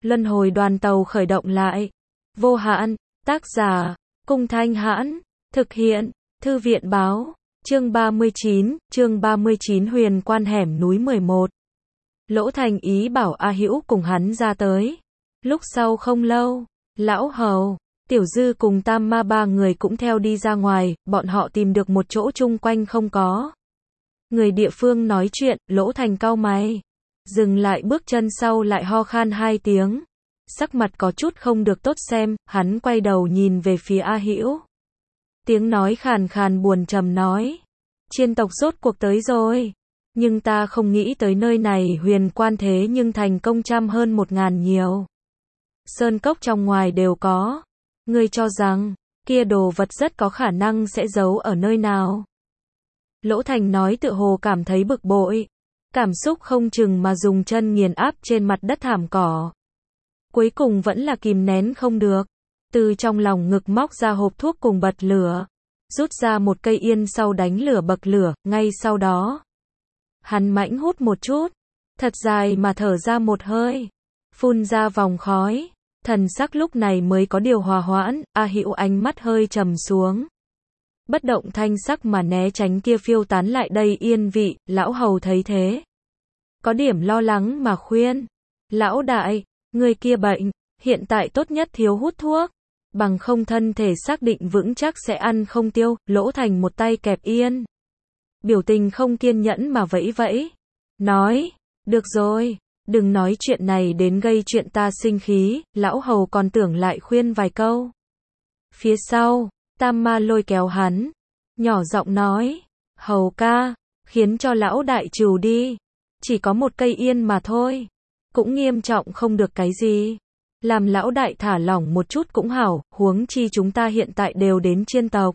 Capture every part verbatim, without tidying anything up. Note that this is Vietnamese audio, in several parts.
Luân hồi đoàn tàu khởi động lại. Vô hạn, tác giả, Cung Thanh Hãn, thực hiện, Thư viện báo, chương ba mươi chín, chương ba mươi chín huyền quan hẻm núi mười một. Lỗ Thành ý bảo A Hữu cùng hắn ra tới. Lúc sau không lâu, Lão Hầu, Tiểu Dư cùng Tam Ma ba người cũng theo đi ra ngoài, bọn họ tìm được một chỗ chung quanh không có người địa phương nói chuyện. Lỗ Thành cau mày, dừng lại bước chân sau lại ho khan hai tiếng, sắc mặt có chút không được tốt xem, hắn quay đầu nhìn về phía A Hữu. Tiếng nói khàn khàn buồn trầm nói, chiên tộc rốt cuộc tới rồi, nhưng ta không nghĩ tới nơi này huyền quan thế nhưng thành công trăm hơn một ngàn nhiều. Sơn cốc trong ngoài đều có, ngươi cho rằng, kia đồ vật rất có khả năng sẽ giấu ở nơi nào? Lỗ Thành nói tựa hồ cảm thấy bực bội, cảm xúc không chừng mà dùng chân nghiền áp trên mặt đất thảm cỏ. Cuối cùng vẫn là kìm nén không được, từ trong lòng ngực móc ra hộp thuốc cùng bật lửa, rút ra một cây yên sau đánh lửa bậc lửa, ngay sau đó. Hắn mãnh hút một chút, thật dài mà thở ra một hơi, phun ra vòng khói, thần sắc lúc này mới có điều hòa hoãn. A Hữu ánh mắt hơi trầm xuống, bất động thanh sắc mà né tránh kia phiêu tán lại đây yên vị. Lão Hầu thấy thế, có điểm lo lắng mà khuyên, lão đại, người kia bệnh, hiện tại tốt nhất thiếu hút thuốc, bằng không thân thể xác định vững chắc sẽ ăn không tiêu. Lỗ Thành một tay kẹp yên, biểu tình không kiên nhẫn mà vẫy vẫy, nói, được rồi, đừng nói chuyện này đến gây chuyện ta sinh khí. Lão Hầu còn tưởng lại khuyên vài câu. Phía sau, Tam Ma lôi kéo hắn, nhỏ giọng nói, Hầu ca, khiến cho lão đại trừ đi, chỉ có một cây yên mà thôi, cũng nghiêm trọng không được cái gì, làm lão đại thả lỏng một chút cũng hảo, huống chi chúng ta hiện tại đều đến chiên tộc.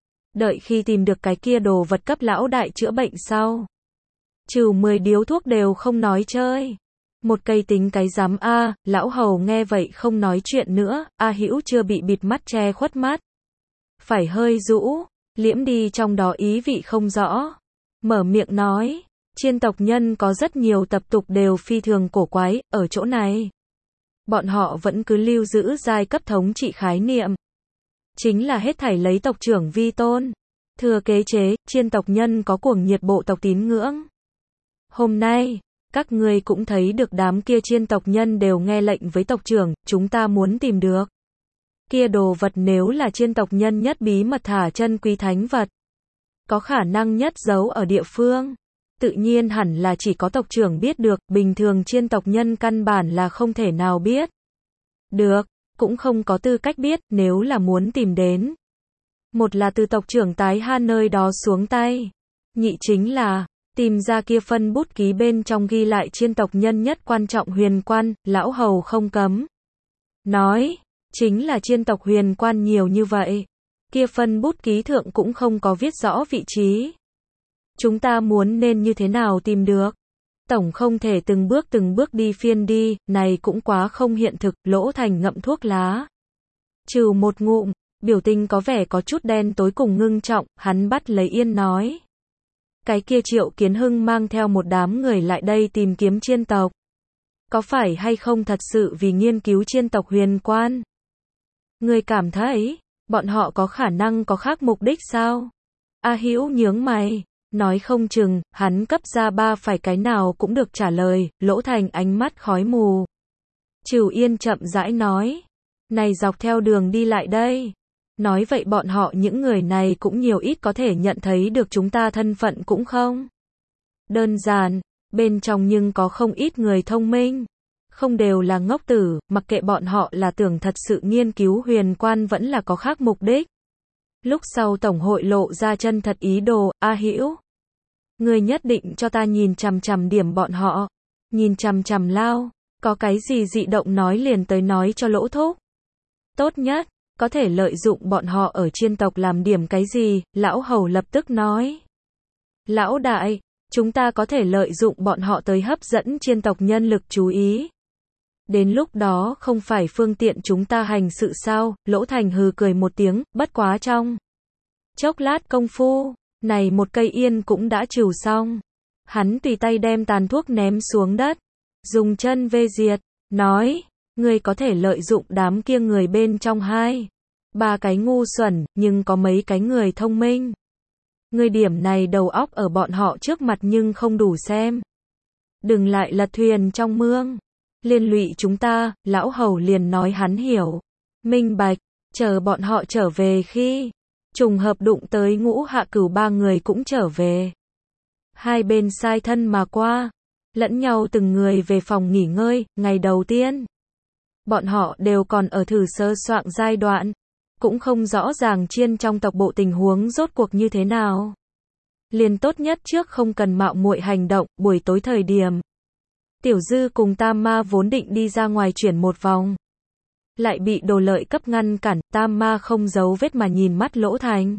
Đợi khi tìm được cái kia đồ vật cấp lão đại chữa bệnh sau, trừ mười điếu thuốc đều không nói chơi. Một cây tính cái dám a. Lão Hầu nghe vậy không nói chuyện nữa. A Hữu chưa bị bịt mắt che khuất mắt, phải hơi rũ, liễm đi trong đó ý vị không rõ, mở miệng nói, chiên tộc nhân có rất nhiều tập tục đều phi thường cổ quái. Ở chỗ này, bọn họ vẫn cứ lưu giữ giai cấp thống trị khái niệm, chính là hết thảy lấy tộc trưởng vi tôn. Thừa kế chế, chiên tộc nhân có cuồng nhiệt bộ tộc tín ngưỡng. Hôm nay, các ngươi cũng thấy được đám kia chiên tộc nhân đều nghe lệnh với tộc trưởng, chúng ta muốn tìm được kia đồ vật, nếu là chiên tộc nhân nhất bí mật thả chân quý thánh vật, có khả năng nhất giấu ở địa phương, tự nhiên hẳn là chỉ có tộc trưởng biết được, bình thường chiên tộc nhân căn bản là không thể nào biết được, cũng không có tư cách biết. Nếu là muốn tìm đến, một là từ tộc trưởng Tái Ha nơi đó xuống tay, nhị chính là tìm ra kia phân bút ký bên trong ghi lại chiên tộc nhân nhất quan trọng huyền quan. Lão Hầu không cấm nói, chính là chiên tộc huyền quan nhiều như vậy, kia phân bút ký thượng cũng không có viết rõ vị trí. Chúng ta muốn nên như thế nào tìm được? Tổng không thể từng bước từng bước đi phiên đi, này cũng quá không hiện thực. Lỗ Thành ngậm thuốc lá, trừ một ngụm, biểu tình có vẻ có chút đen tối cùng ngưng trọng. Hắn bắt lấy yên nói, cái kia Triệu Kiến Hưng mang theo một đám người lại đây tìm kiếm chiên tộc, có phải hay không thật sự vì nghiên cứu chiên tộc huyền quan? Người cảm thấy, bọn họ có khả năng có khác mục đích sao? A Hữu nhướng mày, nói không chừng, hắn cấp ra ba phải cái nào cũng được trả lời. Lỗ Thành ánh mắt khói mù, Trừ Yên chậm rãi nói, này dọc theo đường đi lại đây, nói vậy bọn họ những người này cũng nhiều ít có thể nhận thấy được chúng ta thân phận cũng không đơn giản, bên trong nhưng có không ít người thông minh, không đều là ngốc tử, mặc kệ bọn họ là tưởng thật sự nghiên cứu huyền quan vẫn là có khác mục đích. Lúc sau Tổng hội lộ ra chân thật ý đồ. A Hữu, người nhất định cho ta nhìn chằm chằm điểm bọn họ, nhìn chằm chằm lao, có cái gì dị động nói liền tới nói cho Lỗ thúc. Tốt nhất, có thể lợi dụng bọn họ ở chiên tộc làm điểm cái gì. Lão Hầu lập tức nói, lão đại, chúng ta có thể lợi dụng bọn họ tới hấp dẫn chiên tộc nhân lực chú ý. Đến lúc đó không phải phương tiện chúng ta hành sự sao? Lỗ Thành hừ cười một tiếng, bất quá trong chốc lát công phu, này một cây yên cũng đã trừ xong. Hắn tùy tay đem tàn thuốc ném xuống đất, dùng chân vê diệt, nói, Ngươi có thể lợi dụng đám kia người bên trong hai, ba cái ngu xuẩn, nhưng có mấy cái người thông minh. Ngươi điểm này đầu óc ở bọn họ trước mặt nhưng không đủ xem. Đừng lại lật thuyền trong mương. Liên lụy chúng ta, lão hầu liền nói hắn hiểu. Minh bạch, chờ bọn họ trở về khi trùng hợp đụng tới Ngũ Hạ Cửu ba người cũng trở về. Hai bên sai thân mà qua, lẫn nhau từng người về phòng nghỉ ngơi, ngày đầu tiên. Bọn họ đều còn ở thử sơ soạn giai đoạn, cũng không rõ ràng chiên trong tộc bộ tình huống rốt cuộc như thế nào. Liền tốt nhất trước không cần mạo muội hành động, buổi tối thời điểm. Tiểu Dư cùng Tam Ma vốn định đi ra ngoài chuyển một vòng. Lại bị Đồ Lợi cấp ngăn cản, Tam Ma không giấu vết mà nhìn mắt Lỗ Thành.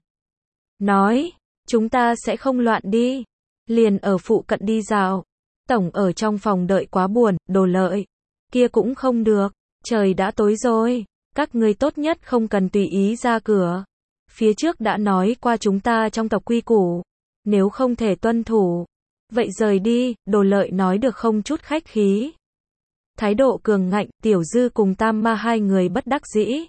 Nói, chúng ta sẽ không loạn đi. Liền ở phụ cận đi dạo. Tổng ở trong phòng đợi quá buồn, Đồ Lợi. Kia cũng không được, trời đã tối rồi. Các ngươi tốt nhất không cần tùy ý ra cửa. Phía trước đã nói qua chúng ta trong tộc quy củ. Nếu không thể tuân thủ, vậy rời đi, Đồ Lợi nói được không chút khách khí. Thái độ cường ngạnh, Tiểu Dư cùng Tam Ma hai người bất đắc dĩ.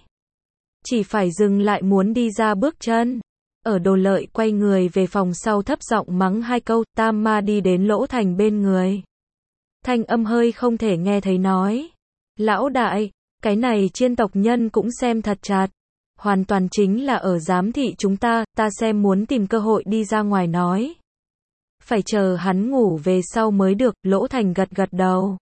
Chỉ phải dừng lại muốn đi ra bước chân. Ở Đồ Lợi quay người về phòng sau thấp giọng mắng hai câu, Tam Ma đi đến Lỗ Thành bên người. Thanh âm hơi không thể nghe thấy nói. Lão đại, cái này chiên tộc nhân cũng xem thật chặt. Hoàn toàn chính là ở giám thị chúng ta, ta xem muốn tìm cơ hội đi ra ngoài nói. Phải chờ hắn ngủ về sau mới được, Lỗ Thành gật gật đầu.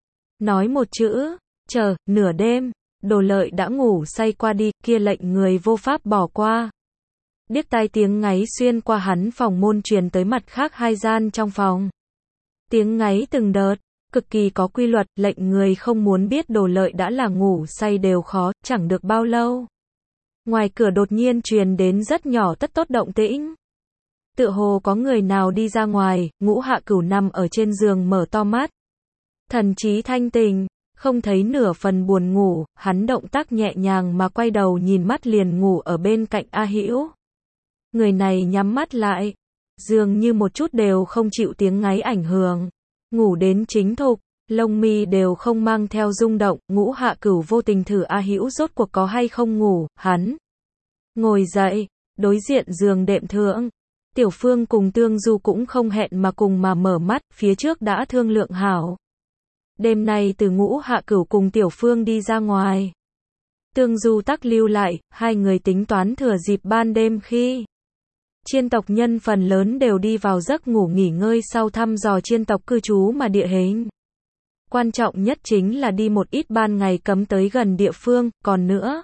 Nói một chữ, chờ, nửa đêm, Đồ Lợi đã ngủ say qua đi, kia lệnh người vô pháp bỏ qua. Điếc tai tiếng ngáy xuyên qua hắn phòng môn truyền tới mặt khác hai gian trong phòng. Tiếng ngáy từng đợt, cực kỳ có quy luật, lệnh người không muốn biết Đồ Lợi đã là ngủ say đều khó, chẳng được bao lâu. Ngoài cửa đột nhiên truyền đến rất nhỏ tất tốt động tĩnh. Tựa hồ có người nào đi ra ngoài, Ngũ Hạ Cửu nằm ở trên giường mở to mắt. Thần trí thanh tình, không thấy nửa phần buồn ngủ, hắn động tác nhẹ nhàng mà quay đầu nhìn mắt liền ngủ ở bên cạnh A Hữu. Người này nhắm mắt lại, dường như một chút đều không chịu tiếng ngáy ảnh hưởng. Ngủ đến chính thục, lông mi đều không mang theo rung động, Ngũ Hạ Cửu vô tình thử A Hữu rốt cuộc có hay không ngủ, hắn ngồi dậy, đối diện giường đệm thượng. Tiểu Phương cùng Tương Du cũng không hẹn mà cùng mà mở mắt, phía trước đã thương lượng hảo. Đêm nay từ Ngũ Hạ Cửu cùng Tiểu Phương đi ra ngoài. Tương Du tắc lưu lại, hai người tính toán thừa dịp ban đêm khi chiên tộc nhân phần lớn đều đi vào giấc ngủ nghỉ ngơi sau thăm dò chiên tộc cư trú mà địa hình. Quan trọng nhất chính là đi một ít ban ngày cấm tới gần địa phương, còn nữa.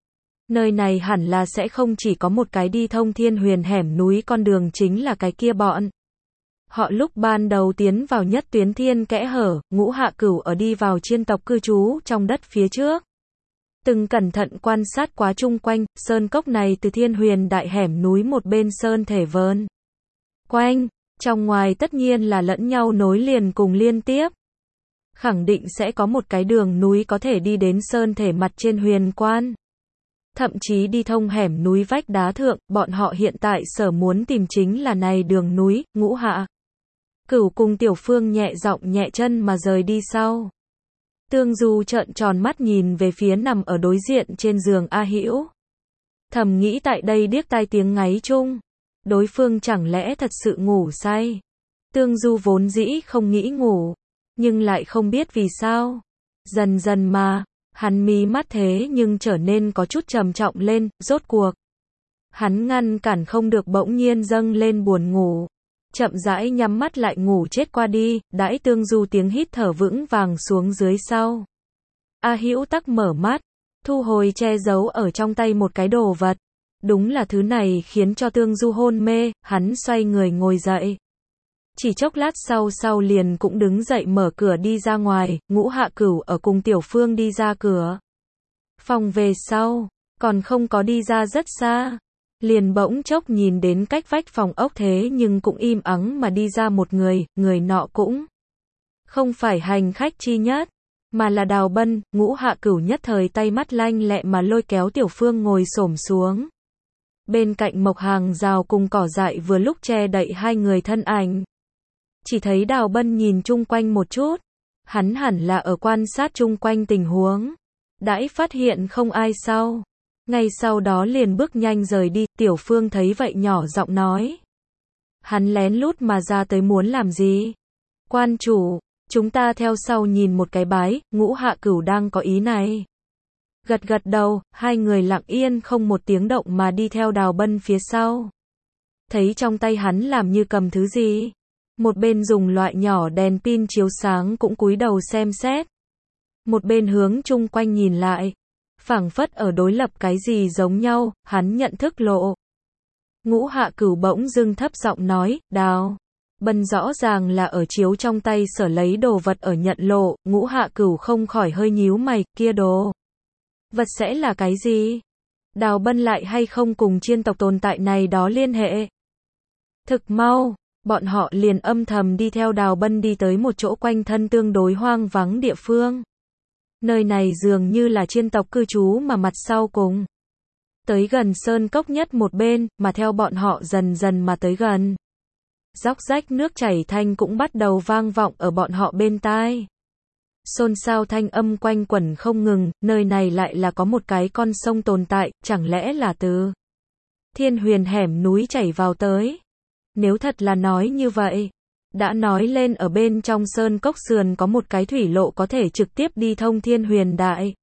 Nơi này hẳn là sẽ không chỉ có một cái đi thông thiên huyền hẻm núi con đường chính là cái kia bọn. Họ lúc ban đầu tiến vào nhất tuyến thiên kẽ hở, Ngũ Hạ Cửu ở đi vào chiên tộc cư trú trong đất phía trước. Từng cẩn thận quan sát quá chung quanh, sơn cốc này từ thiên huyền đại hẻm núi một bên sơn thể vơn quanh, trong ngoài tất nhiên là lẫn nhau nối liền cùng liên tiếp. Khẳng định sẽ có một cái đường núi có thể đi đến sơn thể mặt trên huyền quan. Thậm chí đi thông hẻm núi vách đá thượng, bọn họ hiện tại sở muốn tìm chính là này đường núi. Ngũ Hạ Cửu cùng Tiểu Phương nhẹ giọng nhẹ chân mà rời đi sau. Tương Du trợn tròn mắt nhìn về phía nằm ở đối diện trên giường A Hữu. Thầm nghĩ tại đây điếc tai tiếng ngáy chung, đối phương chẳng lẽ thật sự ngủ say. Tương Du vốn dĩ không nghĩ ngủ, nhưng lại không biết vì sao. Dần dần mà, hắn mí mắt thế nhưng trở nên có chút trầm trọng lên, rốt cuộc. Hắn ngăn cản không được bỗng nhiên dâng lên buồn ngủ. Chậm rãi nhắm mắt lại ngủ chết qua đi, đãi Tương Du tiếng hít thở vững vàng xuống dưới sau. A Hữu tắc mở mắt, thu hồi che giấu ở trong tay một cái đồ vật. Đúng là thứ này khiến cho Tương Du hôn mê, hắn xoay người ngồi dậy. Chỉ chốc lát sau sau liền cũng đứng dậy mở cửa đi ra ngoài, Ngũ Hạ Cửu ở cùng Tiểu Phương đi ra cửa. Phòng về sau, còn không có đi ra rất xa. Liền bỗng chốc nhìn đến cách vách phòng ốc thế nhưng cũng im ắng mà đi ra một người, người nọ cũng không phải hành khách chi nhất, mà là Đào Bân. Ngũ Hạ Cửu nhất thời tay mắt lanh lẹ mà lôi kéo Tiểu Phương ngồi xổm xuống. Bên cạnh mộc hàng rào cùng cỏ dại vừa lúc che đậy hai người thân ảnh. Chỉ thấy Đào Bân nhìn chung quanh một chút, hắn hẳn là ở quan sát chung quanh tình huống. đãi phát hiện không ai sau. Ngay sau đó liền bước nhanh rời đi, Tiểu Phương thấy vậy nhỏ giọng nói. Hắn lén lút mà ra tới muốn làm gì? Quan chủ, chúng ta theo sau nhìn một cái bái, Ngũ Hạ Cửu đang có ý này. Gật gật đầu, hai người lặng yên không một tiếng động mà đi theo Đào Bân phía sau. Thấy trong tay hắn làm như cầm thứ gì. Một bên dùng loại nhỏ đèn pin chiếu sáng cũng cúi đầu xem xét. Một bên hướng chung quanh nhìn lại. Phảng phất ở đối lập cái gì giống nhau, hắn nhận thức lộ. Ngũ Hạ Cửu bỗng dưng thấp giọng nói, Đào Bân rõ ràng là ở chiếu trong tay sở lấy đồ vật ở nhận lộ, Ngũ Hạ Cửu không khỏi hơi nhíu mày, kia đồ vật sẽ là cái gì? Đào Bân lại hay không cùng chiên tộc tồn tại này đó liên hệ? Thực mau, bọn họ liền âm thầm đi theo Đào Bân đi tới một chỗ quanh thân tương đối hoang vắng địa phương. Nơi này dường như là chiên tộc cư trú mà mặt sau cùng. Tới gần sơn cốc nhất một bên, mà theo bọn họ dần dần mà tới gần. Róc rách nước chảy thanh cũng bắt đầu vang vọng ở bọn họ bên tai. Xôn xao thanh âm quanh quẩn không ngừng, nơi này lại là có một cái con sông tồn tại, chẳng lẽ là từ Thiên Huyền hẻm núi chảy vào tới. Nếu thật là nói như vậy, đã nói lên ở bên trong sơn cốc sườn có một cái thủy lộ có thể trực tiếp đi thông Thiên Huyền đại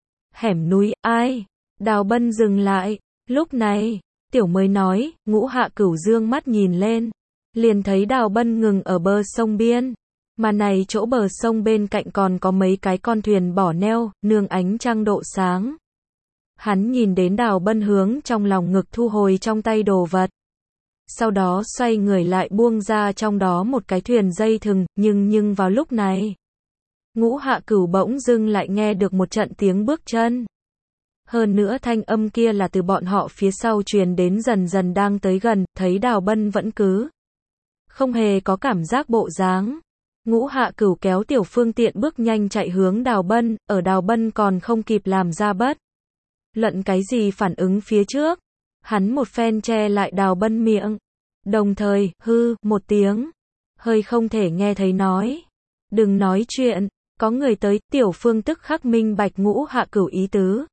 hẻm núi, ai? Đào Bân dừng lại, lúc này, Tiểu mới nói, Ngũ Hạ Cửu dương mắt nhìn lên, liền thấy Đào Bân ngừng ở bờ sông biên, mà này chỗ bờ sông bên cạnh còn có mấy cái con thuyền bỏ neo, nương ánh trăng độ sáng. Hắn nhìn đến Đào Bân hướng trong lòng ngực thu hồi trong tay đồ vật. Sau đó xoay người lại buông ra trong đó một cái thuyền dây thừng, nhưng nhưng vào lúc này, Ngũ Hạ Cửu bỗng dưng lại nghe được một trận tiếng bước chân. Hơn nữa thanh âm kia là từ bọn họ phía sau truyền đến dần dần đang tới gần, thấy Đào Bân vẫn cứ không hề có cảm giác bộ dáng. Ngũ Hạ Cửu kéo Tiểu Phương tiện bước nhanh chạy hướng Đào Bân, ở Đào Bân còn không kịp làm ra bất luận cái gì phản ứng phía trước. Hắn một phen che lại Đào Bân miệng. Đồng thời, hư, một tiếng. Hơi không thể nghe thấy nói. Đừng nói chuyện, có người tới, Tiểu Phương tức khắc minh bạch Ngũ Hạ Cửu ý tứ.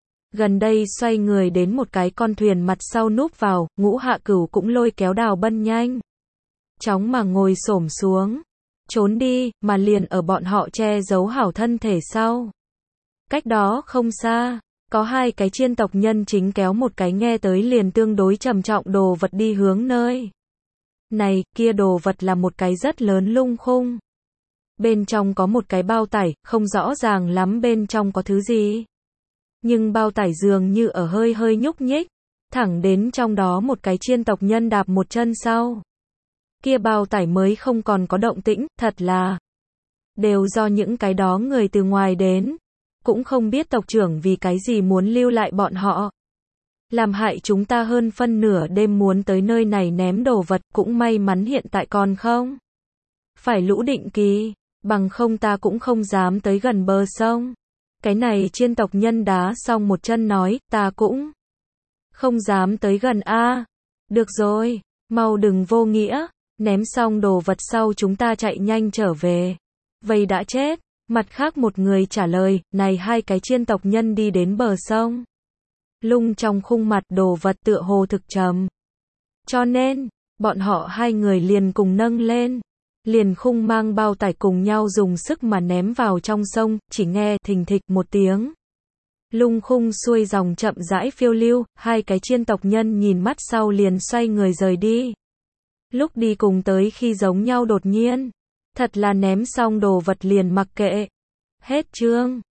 Gần đây xoay người đến một cái con thuyền mặt sau núp vào, Ngũ Hạ Cửu cũng lôi kéo Đào Bân nhanh chóng mà ngồi xổm xuống. Trốn đi, mà liền ở bọn họ che giấu hảo thân thể sau. Cách đó không xa. Có hai cái chiên tộc nhân chính kéo một cái nghe tới liền tương đối trầm trọng đồ vật đi hướng nơi. Này, kia đồ vật là một cái rất lớn lung khung. Bên trong có một cái bao tải, không rõ ràng lắm bên trong có thứ gì. Nhưng bao tải dường như ở hơi hơi nhúc nhích. Thẳng đến trong đó một cái chiên tộc nhân đạp một chân sau. Kia bao tải mới không còn có động tĩnh, thật là đều do những cái đó người từ ngoài đến. Cũng không biết tộc trưởng vì cái gì muốn lưu lại bọn họ. Làm hại chúng ta hơn phân nửa đêm muốn tới nơi này ném đồ vật, cũng may mắn hiện tại còn không phải lũ định kỳ, bằng không ta cũng không dám tới gần bờ sông. Cái này chiên tộc nhân đá xong một chân nói, ta cũng không dám tới gần a. Được rồi, mau đừng vô nghĩa, ném xong đồ vật sau chúng ta chạy nhanh trở về. Vậy đã chết. Mặt khác một người trả lời, này hai cái chiên tộc nhân đi đến bờ sông. Lung trong khung mặt đồ vật tựa hồ thực trầm. Cho nên, bọn họ hai người liền cùng nâng lên. Liền khung mang bao tải cùng nhau dùng sức mà ném vào trong sông, chỉ nghe thình thịch một tiếng. Lung khung xuôi dòng chậm rãi phiêu lưu, hai cái chiên tộc nhân nhìn mắt sau liền xoay người rời đi. Lúc đi cùng tới khi giống nhau đột nhiên. Thật là ném xong đồ vật liền mặc kệ. Hết chương.